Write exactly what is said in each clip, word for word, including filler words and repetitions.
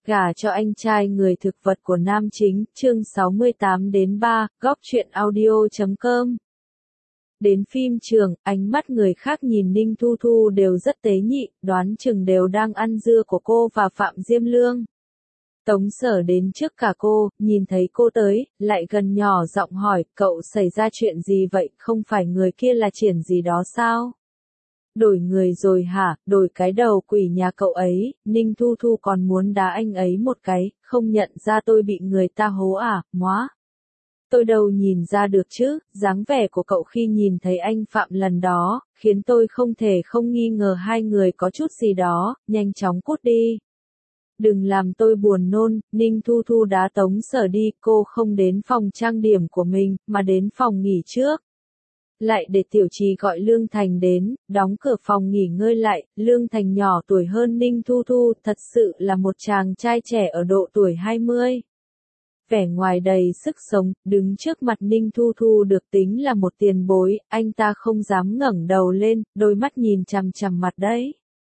Gả cho anh trai người thực vật của nam chính, chương sáu mươi tám đến ba, góc truyện audio chấm com. Đến phim trường, ánh mắt người khác nhìn Ninh Thu Thu đều rất tế nhị, đoán chừng đều đang ăn dưa của cô và Phạm Diêm Lương. Tống Sở đến trước cả cô, nhìn thấy cô tới, lại gần nhỏ giọng hỏi, cậu xảy ra chuyện gì vậy, không phải người kia là Triển gì đó sao? Đổi người rồi hả, đổi cái đầu quỷ nhà cậu ấy, Ninh Thu Thu còn muốn đá anh ấy một cái, không nhận ra tôi bị người ta hố à, móa. Tôi đâu nhìn ra được chứ, dáng vẻ của cậu khi nhìn thấy anh Phạm lần đó, khiến tôi không thể không nghi ngờ hai người có chút gì đó, nhanh chóng cút đi. Đừng làm tôi buồn nôn, Ninh Thu Thu đá Tống Sở đi, cô không đến phòng trang điểm của mình, mà đến phòng nghỉ trước. Lại để Tiểu Trì gọi Lương Thành đến, đóng cửa phòng nghỉ ngơi lại, Lương Thành nhỏ tuổi hơn Ninh Thu Thu, thật sự là một chàng trai trẻ ở độ tuổi hai mươi. Vẻ ngoài đầy sức sống, đứng trước mặt Ninh Thu Thu được tính là một tiền bối, anh ta không dám ngẩng đầu lên, đôi mắt nhìn chằm chằm mặt đấy.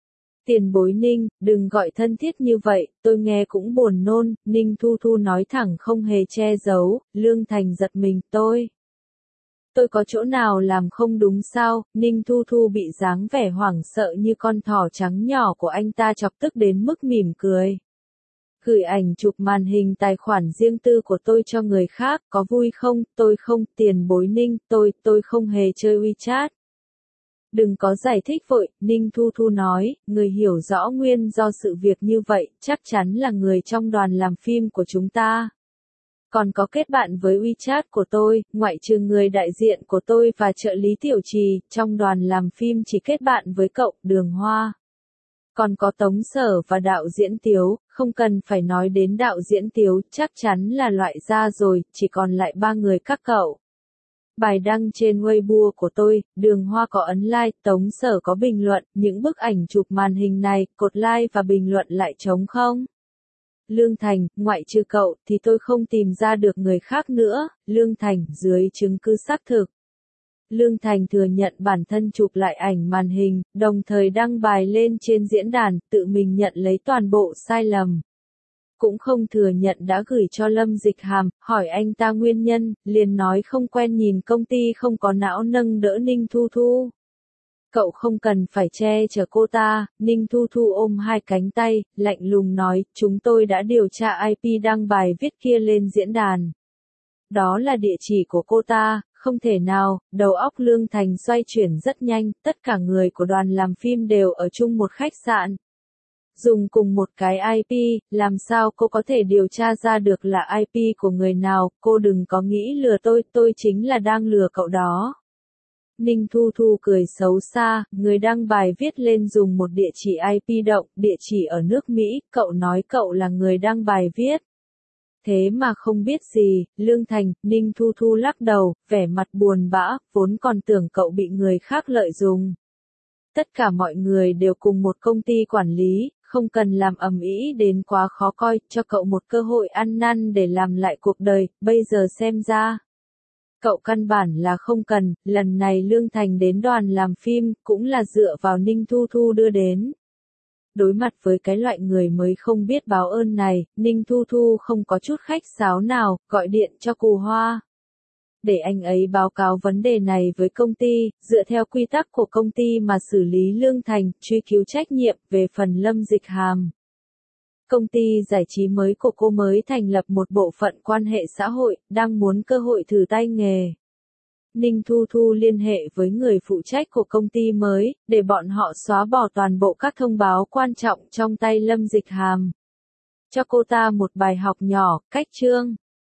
Tiền bối Ninh, đừng gọi thân thiết như vậy, tôi nghe cũng buồn nôn, Ninh Thu Thu nói thẳng không hề che giấu, Lương Thành giật mình, tôi. Tôi có chỗ nào làm không đúng sao, Ninh Thu Thu bị dáng vẻ hoảng sợ như con thỏ trắng nhỏ của anh ta chọc tức đến mức mỉm cười. Gửi ảnh chụp màn hình tài khoản riêng tư của tôi cho người khác, có vui không, tôi không, tiền bối Ninh, tôi, tôi không hề chơi WeChat. Đừng có giải thích vội, Ninh Thu Thu nói, người hiểu rõ nguyên do sự việc như vậy, chắc chắn là người trong đoàn làm phim của chúng ta. Còn có kết bạn với WeChat của tôi, ngoại trừ người đại diện của tôi và trợ lý Tiểu Trì, trong đoàn làm phim chỉ kết bạn với cậu, Đường Hoa. Còn có Tống Sở và đạo diễn Tiếu, không cần phải nói đến đạo diễn Tiếu, chắc chắn là loại ra rồi, chỉ còn lại ba người các cậu. Bài đăng trên Weibo của tôi, Đường Hoa có ấn like, Tống Sở có bình luận, những bức ảnh chụp màn hình này, cột like và bình luận lại trống không? Lương Thành, ngoại trừ cậu, thì tôi không tìm ra được người khác nữa, Lương Thành, dưới chứng cứ xác thực. Lương Thành thừa nhận bản thân chụp lại ảnh màn hình, đồng thời đăng bài lên trên diễn đàn, tự mình nhận lấy toàn bộ sai lầm. Cũng không thừa nhận đã gửi cho Lâm Dịch Hàm, hỏi anh ta nguyên nhân, liền nói không quen nhìn công ty không có não nâng đỡ Ninh Thu Thu. Cậu không cần phải che chở cô ta, Ninh Thu Thu ôm hai cánh tay, lạnh lùng nói, chúng tôi đã điều tra i pê đăng bài viết kia lên diễn đàn. Đó là địa chỉ của cô ta, không thể nào, đầu óc Lương Thành xoay chuyển rất nhanh, tất cả người của đoàn làm phim đều ở chung một khách sạn. Dùng cùng một cái i pê, làm sao cô có thể điều tra ra được là i pê của người nào, cô đừng có nghĩ lừa tôi, tôi chính là đang lừa cậu đó. Ninh Thu Thu cười xấu xa, người đăng bài viết lên dùng một địa chỉ i pê động, địa chỉ ở nước Mỹ, cậu nói cậu là người đăng bài viết. Thế mà không biết gì, Lương Thành, Ninh Thu Thu lắc đầu, vẻ mặt buồn bã, vốn còn tưởng cậu bị người khác lợi dụng. Tất cả mọi người đều cùng một công ty quản lý, không cần làm ầm ĩ đến quá khó coi, cho cậu một cơ hội ăn năn để làm lại cuộc đời, bây giờ xem ra. Cậu căn bản là không cần, lần này Lương Thành đến đoàn làm phim, cũng là dựa vào Ninh Thu Thu đưa đến. Đối mặt với cái loại người mới không biết báo ơn này, Ninh Thu Thu không có chút khách sáo nào, gọi điện cho Cù Hoa. Để anh ấy báo cáo vấn đề này với công ty, dựa theo quy tắc của công ty mà xử lý Lương Thành, truy cứu trách nhiệm về phần Lâm Dịch Hàm. Công ty giải trí mới của cô mới thành lập một bộ phận quan hệ xã hội, đang muốn cơ hội thử tay nghề. Ninh Thu Thu liên hệ với người phụ trách của công ty mới, để bọn họ xóa bỏ toàn bộ các thông báo quan trọng trong tay Lâm Dịch Hàm. Cho cô ta một bài học nhỏ, cách chương.